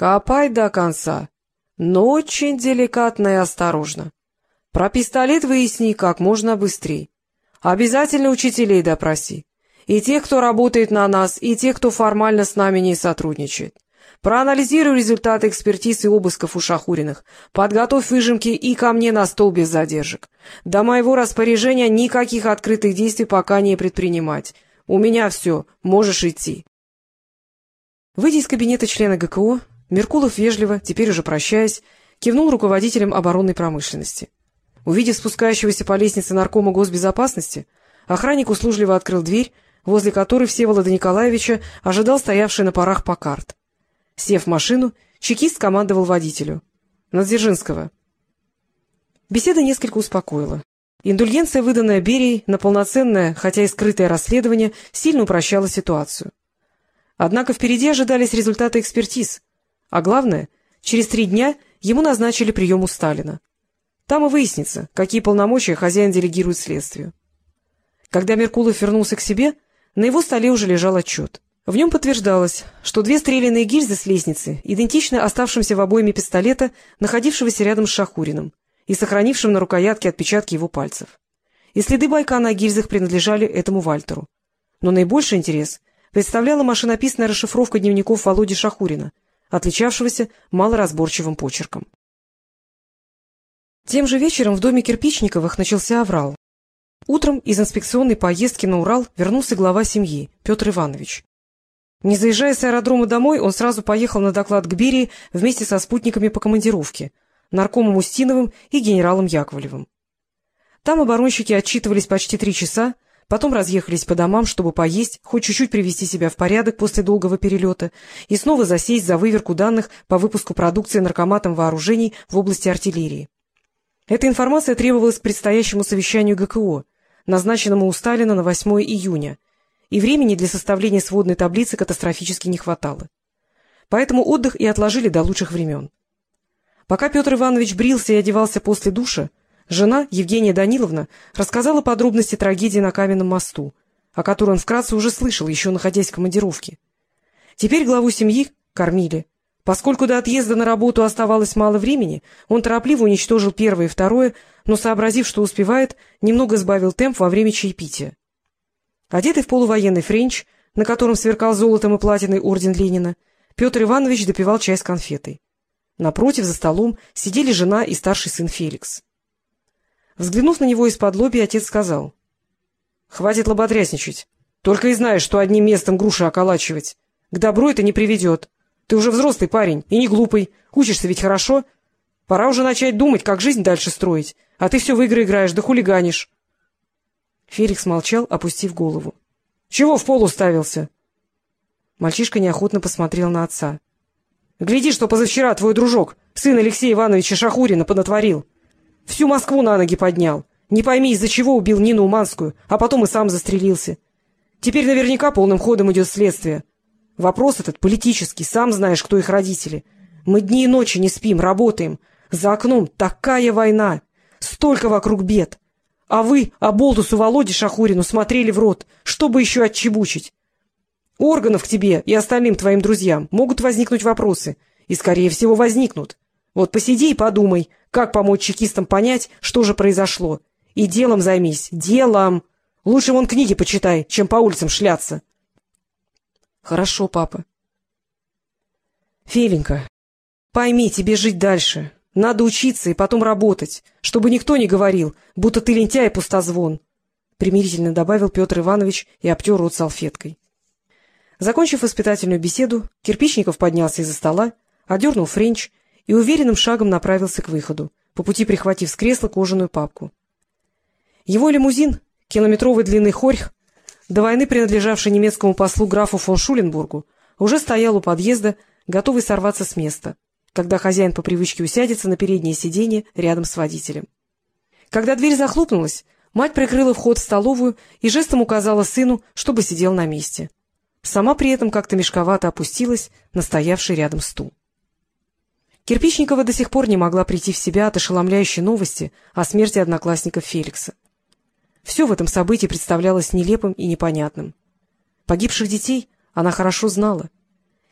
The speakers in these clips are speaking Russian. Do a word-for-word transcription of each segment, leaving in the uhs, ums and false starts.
Копай до конца, но очень деликатно и осторожно. Про пистолет выясни как можно быстрее. Обязательно учителей допроси. И тех, кто работает на нас, и тех, кто формально с нами не сотрудничает. Проанализируй результаты экспертиз и обысков у Шахуриных. Подготовь выжимки и ко мне на стол без задержек. До моего распоряжения никаких открытых действий пока не предпринимать. У меня все, можешь идти. Выйдя из кабинета члена ГКО, Меркулов вежливо, теперь уже прощаясь, кивнул руководителем оборонной промышленности. Увидев спускающегося по лестнице наркома госбезопасности, охранник услужливо открыл дверь, возле которой Всеволода Николаевича ожидал стоявший на парах Паккарт. Сев в машину, чекист командовал водителю. — На Дзержинского. Беседа несколько успокоила. Индульгенция, выданная Берией на полноценное, хотя и скрытое расследование, сильно упрощала ситуацию. Однако впереди ожидались результаты экспертиз, а главное, через три дня ему назначили прием у Сталина. Там и выяснится, какие полномочия хозяин делегирует следствию. Когда Меркулов вернулся к себе, на его столе уже лежал отчет. В нем подтверждалось, что две стрелянные гильзы с лестницы идентичны оставшимся в обойме пистолета, находившегося рядом с Шахуриным и сохранившим на рукоятке отпечатки его пальцев. И следы байка на гильзах принадлежали этому Вальтеру. Но наибольший интерес представляла машинописная расшифровка дневников Володи Шахурина, отличавшегося малоразборчивым почерком. Тем же вечером в доме Кирпичниковых начался аврал. Утром из инспекционной поездки на Урал вернулся глава семьи, Петр Иванович. Не заезжая с аэродрома домой, он сразу поехал на доклад к Берии вместе со спутниками по командировке, наркомом Устиновым и генералом Яковлевым. Там оборонщики отчитывались почти три часа, потом разъехались по домам, чтобы поесть, хоть чуть-чуть привести себя в порядок после долгого перелета, и снова засесть за выверку данных по выпуску продукции наркоматом вооружений в области артиллерии. Эта информация требовалась к предстоящему совещанию ГКО, назначенному у Сталина на восьмое июня, и времени для составления сводной таблицы катастрофически не хватало. Поэтому отдых и отложили до лучших времен. Пока Петр Иванович брился и одевался после душа, жена, Евгения Даниловна, рассказала подробности трагедии на Каменном мосту, о которой он вкратце уже слышал, еще находясь в командировке. Теперь главу семьи кормили. Поскольку до отъезда на работу оставалось мало времени, он торопливо уничтожил первое и второе, но, сообразив, что успевает, немного сбавил темп во время чаепития. Одетый в полувоенный френч, на котором сверкал золотом и платиной орден Ленина, Петр Иванович допивал чай с конфетой. Напротив, за столом, сидели жена и старший сын Феликс. Взглянув на него из-подлобья, отец сказал: — Хватит лоботрясничать. Только и знаешь, что одним местом груши околачивать. К добру это не приведет. Ты уже взрослый парень и не глупый. Учишься ведь хорошо. Пора уже начать думать, как жизнь дальше строить. А ты все в игры играешь, да хулиганишь. Феликс молчал, опустив голову. — Чего в пол уставился? Мальчишка неохотно посмотрел на отца. — Гляди, что позавчера твой дружок, сын Алексея Ивановича Шахурина, понатворил. Всю Москву на ноги поднял. Не пойми, из-за чего убил Нину Уманскую, а потом и сам застрелился. Теперь наверняка полным ходом идет следствие. Вопрос этот политический, сам знаешь, кто их родители. Мы дни и ночи не спим, работаем. За окном такая война, столько вокруг бед. А вы, оболтусу Володе Шахурину, смотрели в рот, чтобы еще отчебучить. Органов к тебе и остальным твоим друзьям могут возникнуть вопросы, и, скорее всего, возникнут. Вот посиди и подумай, как помочь чекистам понять, что же произошло. И делом займись, делом. Лучше вон книги почитай, чем по улицам шляться. — Хорошо, папа. — Феленька, пойми, тебе жить дальше. Надо учиться и потом работать, чтобы никто не говорил, будто ты лентяй и пустозвон, — примирительно добавил Петр Иванович и обтер рот салфеткой. Закончив воспитательную беседу, Кирпичников поднялся из-за стола, одернул френч и уверенным шагом направился к выходу, по пути прихватив с кресла кожаную папку. Его лимузин, километровой длины хорьх, до войны принадлежавший немецкому послу графу фон Шуленбургу, уже стоял у подъезда, готовый сорваться с места, когда хозяин по привычке усядется на переднее сиденье рядом с водителем. Когда дверь захлопнулась, мать прикрыла вход в столовую и жестом указала сыну, чтобы сидел на месте. Сама при этом как-то мешковато опустилась на стоявший рядом стул. Кирпичникова до сих пор не могла прийти в себя от ошеломляющей новости о смерти одноклассников Феликса. Все в этом событии представлялось нелепым и непонятным. Погибших детей она хорошо знала.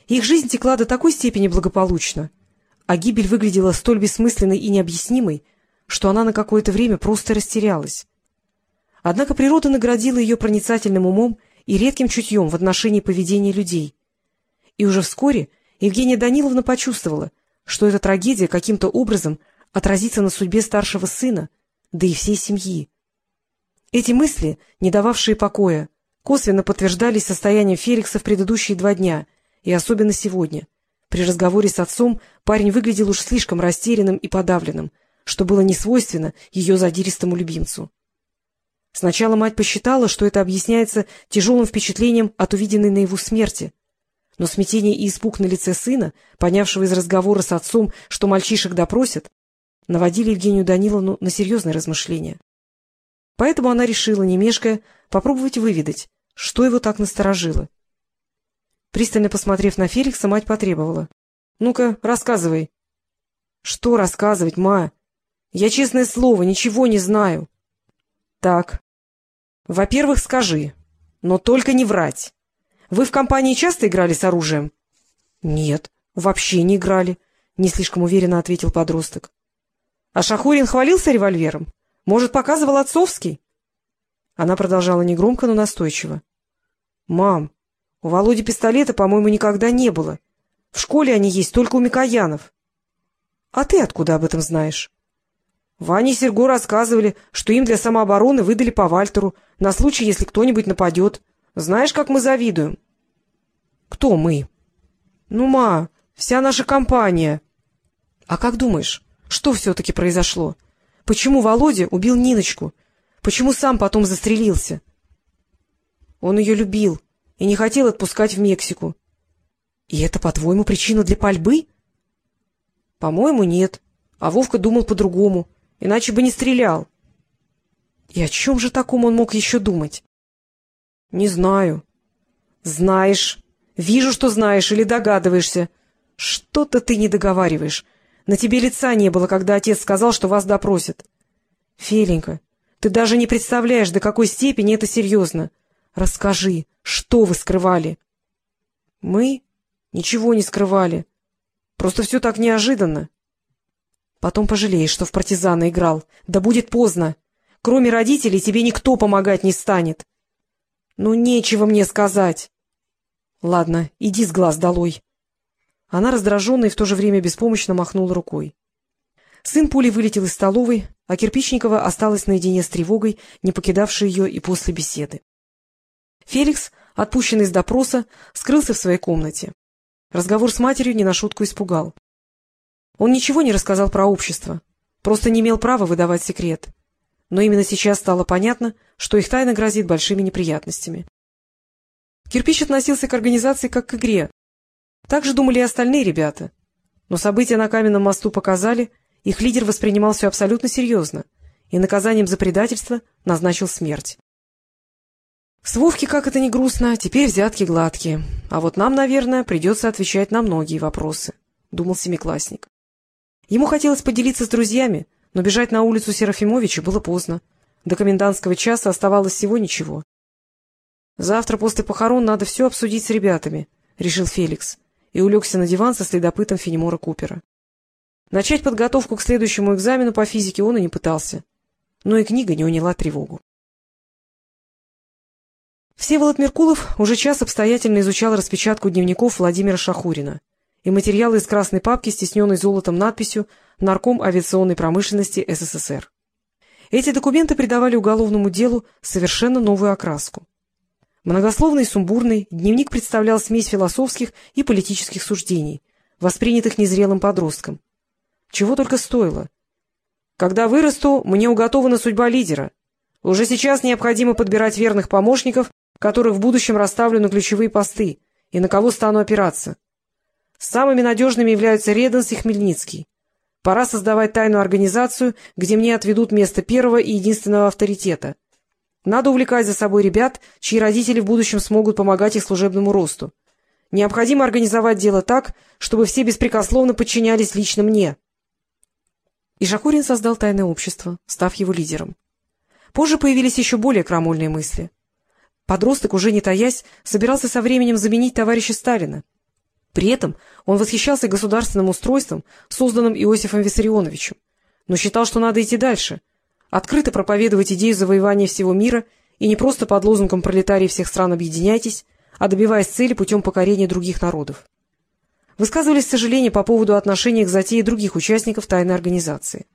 Их жизнь текла до такой степени благополучно, а гибель выглядела столь бессмысленной и необъяснимой, что она на какое-то время просто растерялась. Однако природа наградила ее проницательным умом и редким чутьем в отношении поведения людей. И уже вскоре Евгения Даниловна почувствовала, что эта трагедия каким-то образом отразится на судьбе старшего сына, да и всей семьи. Эти мысли, не дававшие покоя, косвенно подтверждались состоянием Феликса в предыдущие два дня, и особенно сегодня. При разговоре с отцом парень выглядел уж слишком растерянным и подавленным, что было несвойственно ее задиристому любимцу. Сначала мать посчитала, что это объясняется тяжелым впечатлением от увиденной наяву смерти, но смятение и испуг на лице сына, понявшего из разговора с отцом, что мальчишек допросят, наводили Евгению Даниловну на серьезные размышления. Поэтому она решила, не мешкая, попробовать выведать, что его так насторожило. Пристально посмотрев на Феликса, мать потребовала: — Ну-ка, рассказывай. — Что рассказывать, ма? Я, честное слово, ничего не знаю. — Так. Во-первых, скажи, но только не врать. Вы в компании часто играли с оружием? — Нет, вообще не играли, — не слишком уверенно ответил подросток. — А Шахурин хвалился револьвером? Может, показывал отцовский? Она продолжала негромко, но настойчиво. — Мам, у Володи пистолета, по-моему, никогда не было. В школе они есть только у Микоянов. — А ты откуда об этом знаешь? — Ваня и Серго рассказывали, что им для самообороны выдали по Вальтеру, на случай, если кто-нибудь нападет. Знаешь, как мы завидуем? — Кто мы? — Ну, ма, вся наша компания. — А как думаешь, что все-таки произошло? Почему Володя убил Ниночку? Почему сам потом застрелился? Он ее любил и не хотел отпускать в Мексику. И это, по-твоему, причина для пальбы? По-моему, нет. А Вовка думал по-другому, иначе бы не стрелял. И о чем же таком он мог еще думать? Не знаю. Знаешь. Вижу, что знаешь или догадываешься. Что-то ты не договариваешь. На тебе лица не было, когда отец сказал, что вас допросят. Феленька, ты даже не представляешь, до какой степени это серьезно. Расскажи, что вы скрывали? Мы ничего не скрывали. Просто все так неожиданно. Потом пожалеешь, что в партизана играл. Да будет поздно. Кроме родителей тебе никто помогать не станет. Ну, нечего мне сказать. Ладно, иди с глаз долой. Она раздраженно и в то же время беспомощно махнула рукой. Сын пулей вылетел из столовой, а Кирпичникова осталась наедине с тревогой, не покидавшей ее и после беседы. Феликс, отпущенный с допроса, скрылся в своей комнате. Разговор с матерью не на шутку испугал. Он ничего не рассказал про общество, просто не имел права выдавать секрет. Но именно сейчас стало понятно, что их тайна грозит большими неприятностями. Кирпич относился к организации как к игре. Так же думали и остальные ребята. Но события на Каменном мосту показали, их лидер воспринимал все абсолютно серьезно и наказанием за предательство назначил смерть. С Вовки, как это ни грустно, теперь взятки гладкие, а вот нам, наверное, придется отвечать на многие вопросы, — думал семиклассник. Ему хотелось поделиться с друзьями, но бежать на улицу Серафимовича было поздно. До комендантского часа оставалось всего ничего. — Завтра после похорон надо все обсудить с ребятами, — решил Феликс и улегся на диван со следопытом Фенемора Купера. Начать подготовку к следующему экзамену по физике он и не пытался, но и книга не уняла тревогу. Всеволод Меркулов уже час обстоятельно изучал распечатку дневников Владимира Шахурина и материалы из красной папки с тисненной золотом надписью «Нарком авиационной промышленности СССР». Эти документы придавали уголовному делу совершенно новую окраску. Многословный и сумбурный, дневник представлял смесь философских и политических суждений, воспринятых незрелым подростком. Чего только стоило. «Когда вырасту, мне уготована судьба лидера. Уже сейчас необходимо подбирать верных помощников, которых в будущем расставлю на ключевые посты, и на кого стану опираться. Самыми надежными являются Реденс и Хмельницкий. Пора создавать тайную организацию, где мне отведут место первого и единственного авторитета. Надо увлекать за собой ребят, чьи родители в будущем смогут помогать их служебному росту. Необходимо организовать дело так, чтобы все беспрекословно подчинялись лично мне». И Шахурин создал тайное общество, став его лидером. Позже появились еще более крамольные мысли. Подросток, уже не таясь, собирался со временем заменить товарища Сталина. При этом он восхищался государственным устройством, созданным Иосифом Виссарионовичем, но считал, что надо идти дальше, открыто проповедовать идею завоевания всего мира и не просто под лозунгом «Пролетарии всех стран, объединяйтесь», а добиваясь цели путем покорения других народов. Высказывались сожаления по поводу отношения к затее других участников тайной организации.